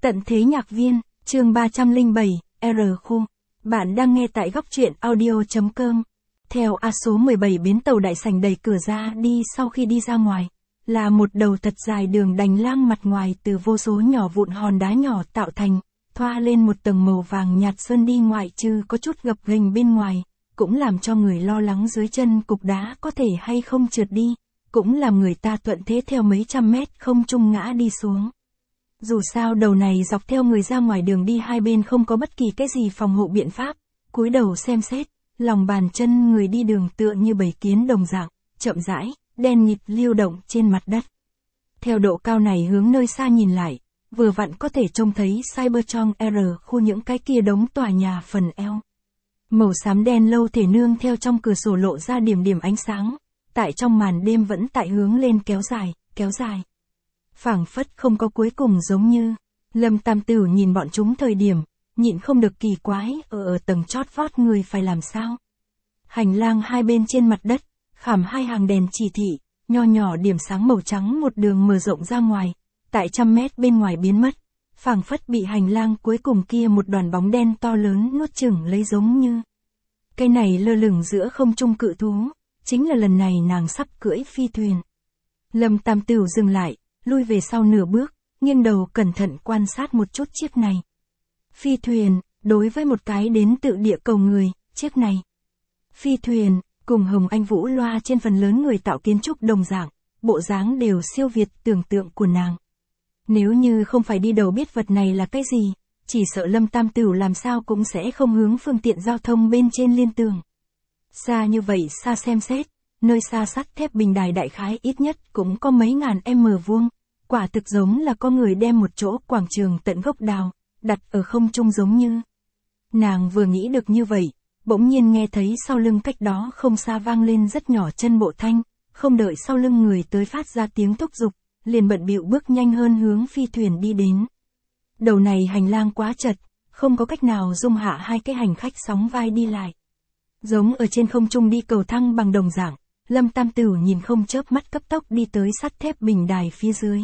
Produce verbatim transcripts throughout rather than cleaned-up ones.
Tận thế nhạc viên, chương ba trăm lẻ bảy, R khu. Bạn đang nghe tại góc truyện audio.com. Theo A số mười bảy bến tàu đại sảnh đẩy cửa ra đi sau khi đi ra ngoài. Là một đầu thật dài đường đành lang mặt ngoài từ vô số nhỏ vụn hòn đá nhỏ tạo thành, thoa lên một tầng màu vàng nhạt sơn đi ngoại trừ có chút gập ghềnh bên ngoài, cũng làm cho người lo lắng dưới chân cục đá có thể hay không trượt đi, cũng làm người ta thuận thế theo mấy trăm mét không trung ngã đi xuống. Dù sao đầu này dọc theo người ra ngoài đường đi hai bên không có bất kỳ cái gì phòng hộ biện pháp, cúi đầu xem xét, lòng bàn chân người đi đường tựa như bầy kiến đồng dạng, chậm rãi, đen nhịt lưu động trên mặt đất. Theo độ cao này hướng nơi xa nhìn lại, vừa vặn có thể trông thấy Cybertron R khu những cái kia đống tòa nhà phần eo. Màu xám đen lâu thể nương theo trong cửa sổ lộ ra điểm điểm ánh sáng, tại trong màn đêm vẫn tại hướng lên kéo dài, kéo dài. Phảng phất không có cuối cùng giống như, Lâm Tam Tử nhìn bọn chúng thời điểm, nhịn không được kỳ quái, ở ở tầng chót vót người phải làm sao. Hành lang hai bên trên mặt đất, khảm hai hàng đèn chỉ thị, nho nhỏ điểm sáng màu trắng một đường mở rộng ra ngoài, tại trăm mét bên ngoài biến mất, phảng phất bị hành lang cuối cùng kia một đoàn bóng đen to lớn nuốt chửng lấy giống như. Cái này lơ lửng giữa không trung cự thú, chính là lần này nàng sắp cưỡi phi thuyền. Lâm Tam Tử dừng lại, lui về sau nửa bước, nghiêng đầu cẩn thận quan sát một chút chiếc này. Phi thuyền, đối với một cái đến tự địa cầu người, chiếc này. Phi thuyền, cùng Hồng Anh Vũ loa trên phần lớn người tạo kiến trúc đồng dạng, bộ dáng đều siêu việt tưởng tượng của nàng. Nếu như không phải đi đầu biết vật này là cái gì, chỉ sợ Lâm Tam Tử làm sao cũng sẽ không hướng phương tiện giao thông bên trên liên tường. Xa như vậy xa xem xét, nơi xa sắt thép bình đài đại khái ít nhất cũng có mấy ngàn m vuông, quả thực giống là có người đem một chỗ quảng trường tận gốc đào, đặt ở không trung giống như. Nàng vừa nghĩ được như vậy, bỗng nhiên nghe thấy sau lưng cách đó không xa vang lên rất nhỏ chân bộ thanh, không đợi sau lưng người tới phát ra tiếng thúc giục, liền bận bịu bước nhanh hơn hướng phi thuyền đi đến. Đầu này hành lang quá chật, không có cách nào dung hạ hai cái hành khách sóng vai đi lại. Giống ở trên không trung đi cầu thang bằng đồng dạng, Lâm Tam Tử nhìn không chớp mắt cấp tốc đi tới sắt thép bình đài phía dưới.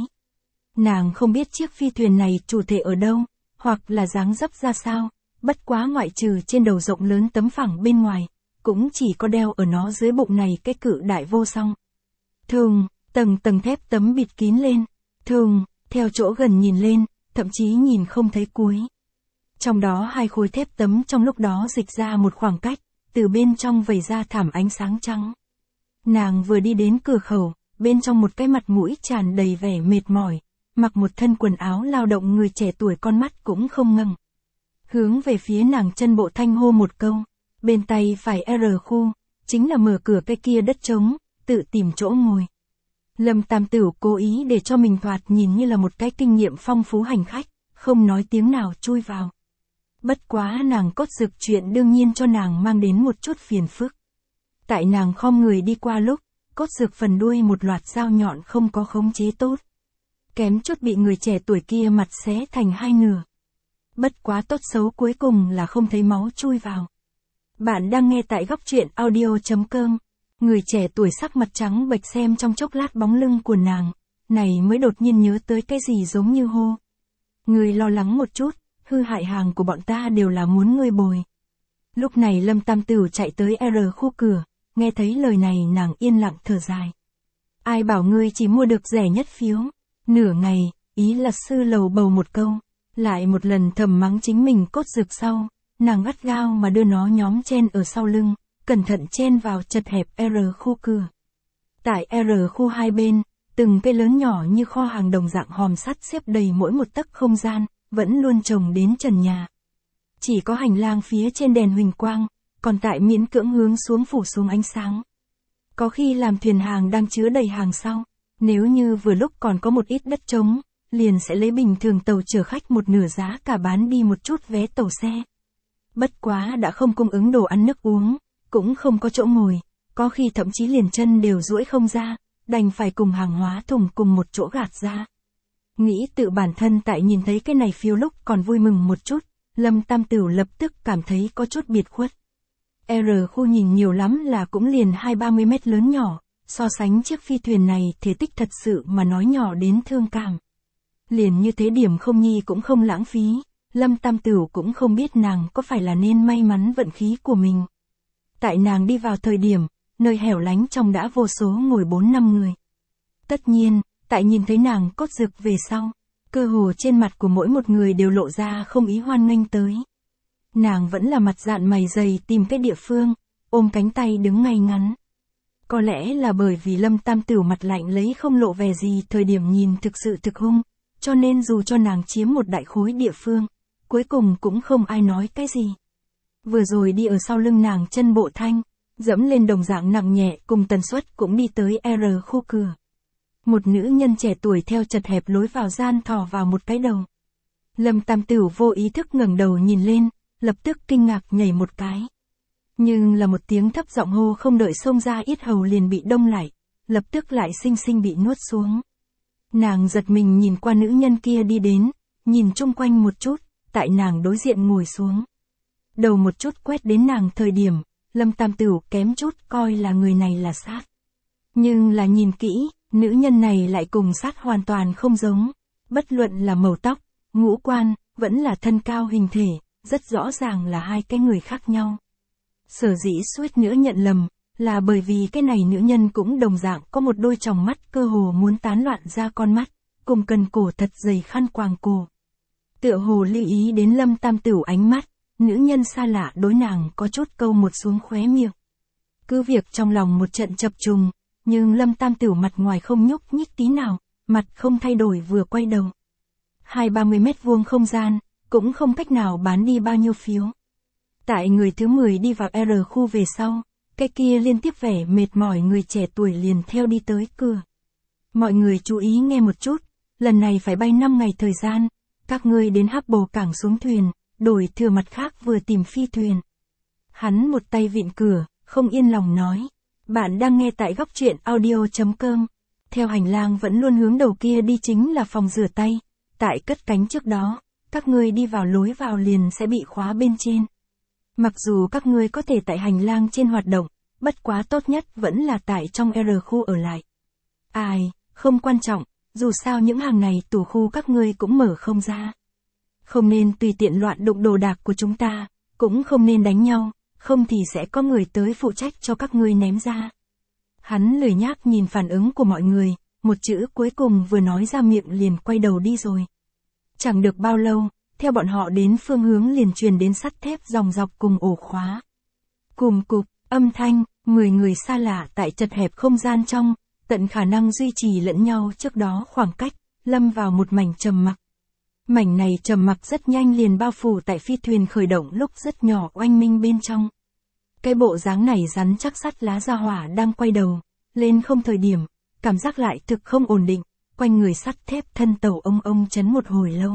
Nàng không biết chiếc phi thuyền này chủ thể ở đâu, hoặc là dáng dấp ra sao, bất quá ngoại trừ trên đầu rộng lớn tấm phẳng bên ngoài, cũng chỉ có đeo ở nó dưới bụng này cái cự đại vô song. Thường, tầng tầng thép tấm bịt kín lên, thường, theo chỗ gần nhìn lên, thậm chí nhìn không thấy cuối. Trong đó hai khối thép tấm trong lúc đó dịch ra một khoảng cách, từ bên trong vẩy ra thảm ánh sáng trắng. Nàng vừa đi đến cửa khẩu, bên trong một cái mặt mũi tràn đầy vẻ mệt mỏi, mặc một thân quần áo lao động người trẻ tuổi con mắt cũng không ngẩng. Hướng về phía nàng chân bộ thanh hô một câu, bên tay phải R khu, chính là mở cửa cái kia đất trống, tự tìm chỗ ngồi. Lâm Tam Tử cố ý để cho mình thoạt nhìn như là một cái kinh nghiệm phong phú hành khách, không nói tiếng nào chui vào. Bất quá nàng cốt dực chuyện đương nhiên cho nàng mang đến một chút phiền phức. Tại nàng khom người đi qua lúc, cốt dược phần đuôi một loạt dao nhọn không có khống chế tốt. Kém chút bị người trẻ tuổi kia mặt xé thành hai nửa. Bất quá tốt xấu cuối cùng là không thấy máu chui vào. Bạn đang nghe tại góc truyện audio.com. Người trẻ tuổi sắc mặt trắng bệch xem trong chốc lát bóng lưng của nàng, này mới đột nhiên nhớ tới cái gì giống như hô. Người lo lắng một chút, hư hại hàng của bọn ta đều là muốn ngươi bồi. Lúc này Lâm Tam Tử chạy tới R khu cửa, nghe thấy lời này nàng yên lặng thở dài. Ai bảo ngươi chỉ mua được rẻ nhất phiếu. Nửa ngày, ý là sư lầu bầu một câu, lại một lần thầm mắng chính mình cốt dược sau, nàng gắt gao mà đưa nó nhóm chen ở sau lưng, cẩn thận chen vào chật hẹp R khu cửa. Tại R khu hai bên, từng cây lớn nhỏ như kho hàng đồng dạng hòm sắt xếp đầy mỗi một tấc không gian, vẫn luôn trồng đến trần nhà. Chỉ có hành lang phía trên đèn huỳnh quang, còn tại miễn cưỡng hướng xuống phủ xuống ánh sáng. Có khi làm thuyền hàng đang chứa đầy hàng sau, nếu như vừa lúc còn có một ít đất trống, liền sẽ lấy bình thường tàu chở khách một nửa giá cả bán đi một chút vé tàu xe. Bất quá đã không cung ứng đồ ăn nước uống, cũng không có chỗ ngồi, có khi thậm chí liền chân đều duỗi không ra, đành phải cùng hàng hóa thùng cùng một chỗ gạt ra. Nghĩ tự bản thân tại nhìn thấy cái này phiêu lúc còn vui mừng một chút, Lâm Tam Tử lập tức cảm thấy có chút biệt khuất. R khu nhìn nhiều lắm là cũng liền hai ba mươi mét lớn nhỏ, so sánh chiếc phi thuyền này thể tích thật sự mà nói nhỏ đến thương cảm. Liền như thế điểm không nhi cũng không lãng phí, Lâm Tam Tửu cũng không biết nàng có phải là nên may mắn vận khí của mình. Tại nàng đi vào thời điểm, nơi hẻo lánh trong đã vô số ngồi bốn năm người. Tất nhiên, tại nhìn thấy nàng cốt rực về sau, cơ hồ trên mặt của mỗi một người đều lộ ra không ý hoan nghênh tới. Nàng vẫn là mặt dạn mày dày tìm cái địa phương, ôm cánh tay đứng ngay ngắn. Có lẽ là bởi vì Lâm Tam Tửu mặt lạnh lấy không lộ vẻ gì thời điểm nhìn thực sự thực hung, cho nên dù cho nàng chiếm một đại khối địa phương, cuối cùng cũng không ai nói cái gì. Vừa rồi đi ở sau lưng nàng chân bộ thanh, dẫm lên đồng dạng nặng nhẹ cùng tần suất cũng đi tới R khu cửa. Một nữ nhân trẻ tuổi theo chật hẹp lối vào gian thò vào một cái đầu. Lâm Tam Tửu vô ý thức ngẩng đầu nhìn lên, lập tức kinh ngạc nhảy một cái. Nhưng là một tiếng thấp giọng hô không đợi xông ra yết hầu liền bị đông lại, lập tức lại xinh xinh bị nuốt xuống. Nàng giật mình nhìn qua nữ nhân kia đi đến, nhìn chung quanh một chút, tại nàng đối diện ngồi xuống. Đầu một chút quét đến nàng thời điểm, Lâm Tam Tửu kém chút coi là người này là sát. Nhưng là nhìn kỹ, nữ nhân này lại cùng sát hoàn toàn không giống, bất luận là màu tóc, ngũ quan, vẫn là thân cao hình thể, rất rõ ràng là hai cái người khác nhau. Sở dĩ suýt nữa nhận lầm, là bởi vì cái này nữ nhân cũng đồng dạng có một đôi tròng mắt cơ hồ muốn tán loạn ra con mắt, cùng cần cổ thật dày khăn quàng cổ. Tựa hồ lưu ý đến Lâm Tam Tửu ánh mắt, nữ nhân xa lạ đối nàng có chút câu một xuống khóe miệng. Cứ việc trong lòng một trận chập trùng, nhưng Lâm Tam Tửu mặt ngoài không nhúc nhích tí nào, mặt không thay đổi vừa quay đầu. Hai ba mươi mét vuông không gian, cũng không cách nào bán đi bao nhiêu phiếu. Tại người thứ mười đi vào R khu về sau, cái kia liên tiếp vẻ mệt mỏi người trẻ tuổi liền theo đi tới cửa. Mọi người chú ý nghe một chút, lần này phải bay năm ngày thời gian, các ngươi đến Hắc Bồ cảng xuống thuyền, đổi thừa mặt khác vừa tìm phi thuyền. Hắn một tay vịn cửa, không yên lòng nói. Bạn đang nghe tại góc truyện audio chấm com. Theo hành lang vẫn luôn hướng đầu kia đi chính là phòng rửa tay. Tại cất cánh trước đó, các ngươi đi vào lối vào liền sẽ bị khóa bên trên. Mặc dù các ngươi có thể tại hành lang trên hoạt động, bất quá tốt nhất vẫn là tại trong R khu ở lại. Ai, không quan trọng, dù sao những hàng này tủ khu các ngươi cũng mở không ra. Không nên tùy tiện loạn đụng đồ đạc của chúng ta, cũng không nên đánh nhau, không thì sẽ có người tới phụ trách cho các ngươi ném ra. Hắn lười nhác nhìn phản ứng của mọi người, một chữ cuối cùng vừa nói ra miệng liền quay đầu đi rồi. Chẳng được bao lâu, theo bọn họ đến phương hướng liền truyền đến sắt thép dòng dọc cùng ổ khóa. Cùm cục, âm thanh, mười người xa lạ tại chật hẹp không gian trong, tận khả năng duy trì lẫn nhau trước đó khoảng cách, lâm vào một mảnh trầm mặc. Mảnh này trầm mặc rất nhanh liền bao phủ tại phi thuyền khởi động lúc rất nhỏ oanh minh bên trong. Cái bộ dáng này rắn chắc sắt lá ra hỏa đang quay đầu, lên không thời điểm, cảm giác lại thực không ổn định, quanh người sắt thép thân tàu ông ông chấn một hồi lâu.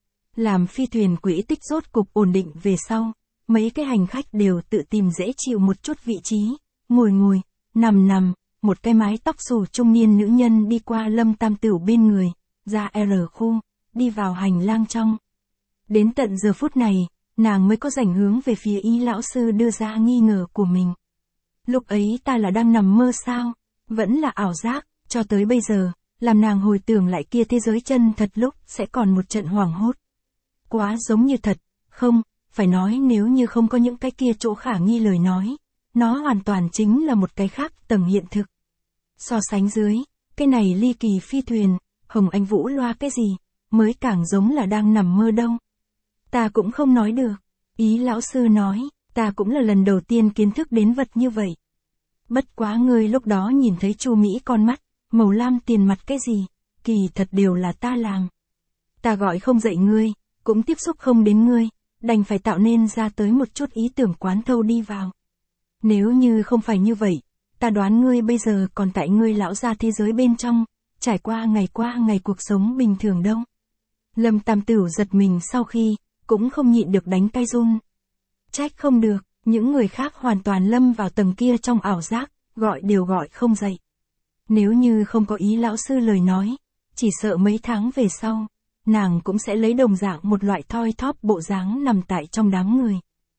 Làm phi thuyền quỹ tích rốt cục ổn định về sau, mấy cái hành khách đều tự tìm dễ chịu một chút vị trí, ngồi ngồi, nằm nằm, một cái mái tóc xù trung niên nữ nhân đi qua Lâm Tam Tửu bên người, ra R khu, đi vào hành lang trong. Đến tận giờ phút này, nàng mới có rảnh hướng về phía Y lão sư đưa ra nghi ngờ của mình. Lúc ấy ta là đang nằm mơ sao, vẫn là ảo giác, cho tới bây giờ, làm nàng hồi tưởng lại kia thế giới chân thật lúc sẽ còn một trận hoảng hốt. Quá giống như thật, không, phải nói nếu như không có những cái kia chỗ khả nghi lời nói, nó hoàn toàn chính là một cái khác tầng hiện thực. So sánh dưới, cái này ly kỳ phi thuyền, Hồng Anh Vũ loa cái gì, mới càng giống là đang nằm mơ đâu. Ta cũng không nói được, Ý lão sư nói, ta cũng là lần đầu tiên kiến thức đến vật như vậy. Bất quá ngươi lúc đó nhìn thấy Chu Mỹ con mắt, màu lam tiền mặt cái gì, kỳ thật đều là ta làm. Ta gọi không dậy ngươi, cũng tiếp xúc không đến ngươi, đành phải tạo nên ra tới một chút ý tưởng quán thâu đi vào. Nếu như không phải như vậy, ta đoán ngươi bây giờ còn tại ngươi lão gia thế giới bên trong, trải qua ngày qua ngày cuộc sống bình thường đâu. Lâm Tam Tửu giật mình sau khi, cũng không nhịn được đánh cái run. Trách không được, những người khác hoàn toàn lâm vào tầng kia trong ảo giác, gọi đều gọi không dậy. Nếu như không có Ý lão sư lời nói, chỉ sợ mấy tháng về sau, nàng cũng sẽ lấy đồng dạng một loại thoi thóp bộ dáng nằm tại trong đám người.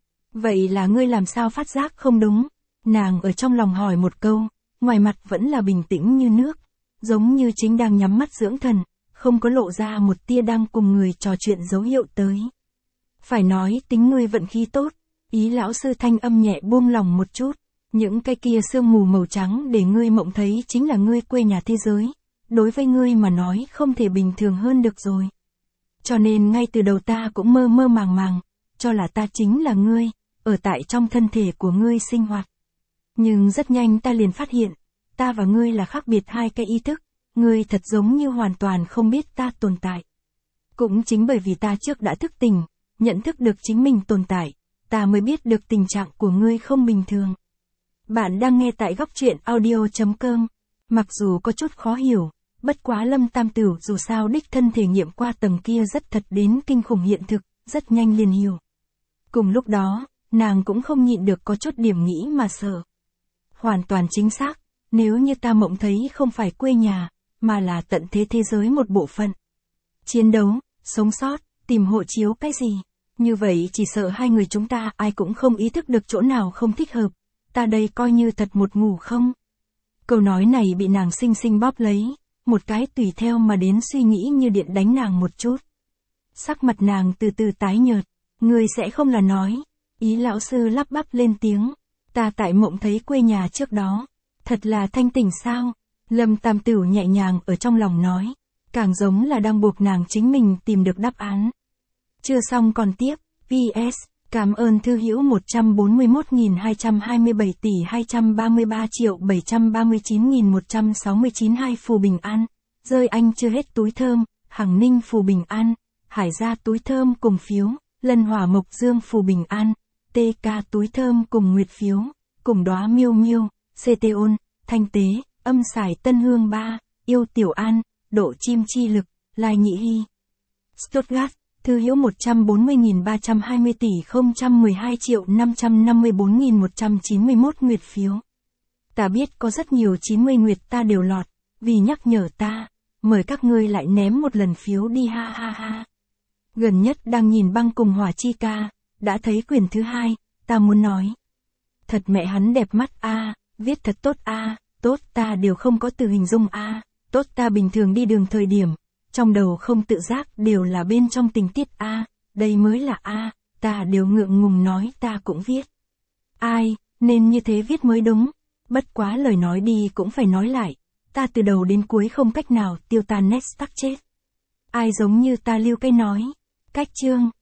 Vậy là ngươi làm sao phát giác không đúng? Nàng ở trong lòng hỏi một câu, ngoài mặt vẫn là bình tĩnh như nước, giống như chính đang nhắm mắt dưỡng thần, không có lộ ra một tia đang cùng người trò chuyện dấu hiệu tới. Phải nói tính ngươi vận khí tốt, Ý lão sư thanh âm nhẹ buông lòng một chút. Những cái kia sương mù màu trắng để ngươi mộng thấy chính là ngươi quê nhà thế giới. Đối với ngươi mà nói không thể bình thường hơn được rồi. Cho nên ngay từ đầu ta cũng mơ mơ màng màng, cho là ta chính là ngươi, ở tại trong thân thể của ngươi sinh hoạt. Nhưng rất nhanh ta liền phát hiện, ta và ngươi là khác biệt hai cái ý thức, ngươi thật giống như hoàn toàn không biết ta tồn tại. Cũng chính bởi vì ta trước đã thức tỉnh, nhận thức được chính mình tồn tại, ta mới biết được tình trạng của ngươi không bình thường. Bạn đang nghe tại góc truyện audio chấm com. Mặc dù có chút khó hiểu, bất quá Lâm Tam Tửu dù sao đích thân thể nghiệm qua tầng kia rất thật đến kinh khủng hiện thực, rất nhanh liền hiểu. Cùng lúc đó, nàng cũng không nhịn được có chút điểm nghĩ mà sợ. Hoàn toàn chính xác, nếu như ta mộng thấy không phải quê nhà, mà là tận thế thế giới một bộ phận. Chiến đấu, sống sót, tìm hộ chiếu cái gì. Như vậy chỉ sợ hai người chúng ta ai cũng không ý thức được chỗ nào không thích hợp. Ta đây coi như thật một ngủ không. Câu nói này bị nàng xinh xinh bóp lấy, một cái tùy theo mà đến suy nghĩ như điện đánh nàng một chút. Sắc mặt nàng từ từ tái nhợt, người sẽ không là nói. Ý lão sư lắp bắp lên tiếng, ta tại mộng thấy quê nhà trước đó, thật là thanh tỉnh sao? Lâm Tam Tửu nhẹ nhàng ở trong lòng nói, càng giống là đang buộc nàng chính mình tìm được đáp án. Chưa xong còn tiếp, pê ét, cảm ơn thư hữu một trăm bốn mươi mốt nghìn hai trăm hai mươi bảy tỷ hai trăm ba mươi ba triệu bảy trăm ba mươi chín nghìn một trăm sáu mươi chín hai phù bình an, rơi anh chưa hết túi thơm, Hằng Ninh phù bình an, Hải gia túi thơm cùng phiếu, Lân Hỏa Mộc Dương phù bình an, tê ca túi thơm cùng nguyệt phiếu, cùng đóa miêu miêu, xê tê ôn, Thanh Tế, Âm Sải Tân Hương ba, Yêu Tiểu An, Độ Chim Chi Lực, Lai Nhị Hy. Stuttgart, thư hữu một trăm bốn mươi nghìn ba trăm hai mươi tỷ không trăm mười hai triệu năm trăm năm mươi bốn nghìn một trăm chín mươi mốt nguyệt phiếu. Ta biết có rất nhiều chín mươi nguyệt ta đều lọt, vì nhắc nhở ta, mời các ngươi lại ném một lần phiếu đi ha ha ha. Gần nhất đang nhìn Băng cùng Hỏa Chi Ca, đã thấy quyển thứ hai, ta muốn nói. Thật mẹ hắn đẹp mắt a, viết thật tốt a, tốt ta đều không có từ hình dung a, tốt ta bình thường đi đường thời điểm, trong đầu không tự giác đều là bên trong tình tiết a, đây mới là a, ta đều ngượng ngùng nói ta cũng viết. Ai, nên như thế viết mới đúng, bất quá lời nói đi cũng phải nói lại, ta từ đầu đến cuối không cách nào tiêu tan nét tắc chết. Ai giống như ta lưu cái nói, cách chương,